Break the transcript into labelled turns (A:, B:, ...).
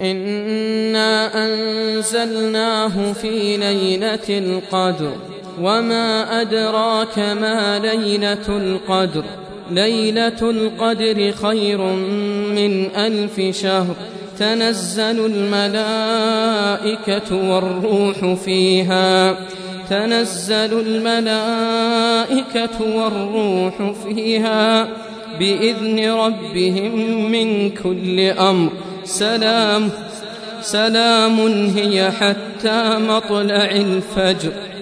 A: إنا أنزلناه في ليلة القدر وما أدراك ما ليلة القدر ليلة القدر خير من 1000 شهر تنزل الملائكة والروح فيها بإذن ربهم من كل أمر سلام هي حتى مطلع الفجر.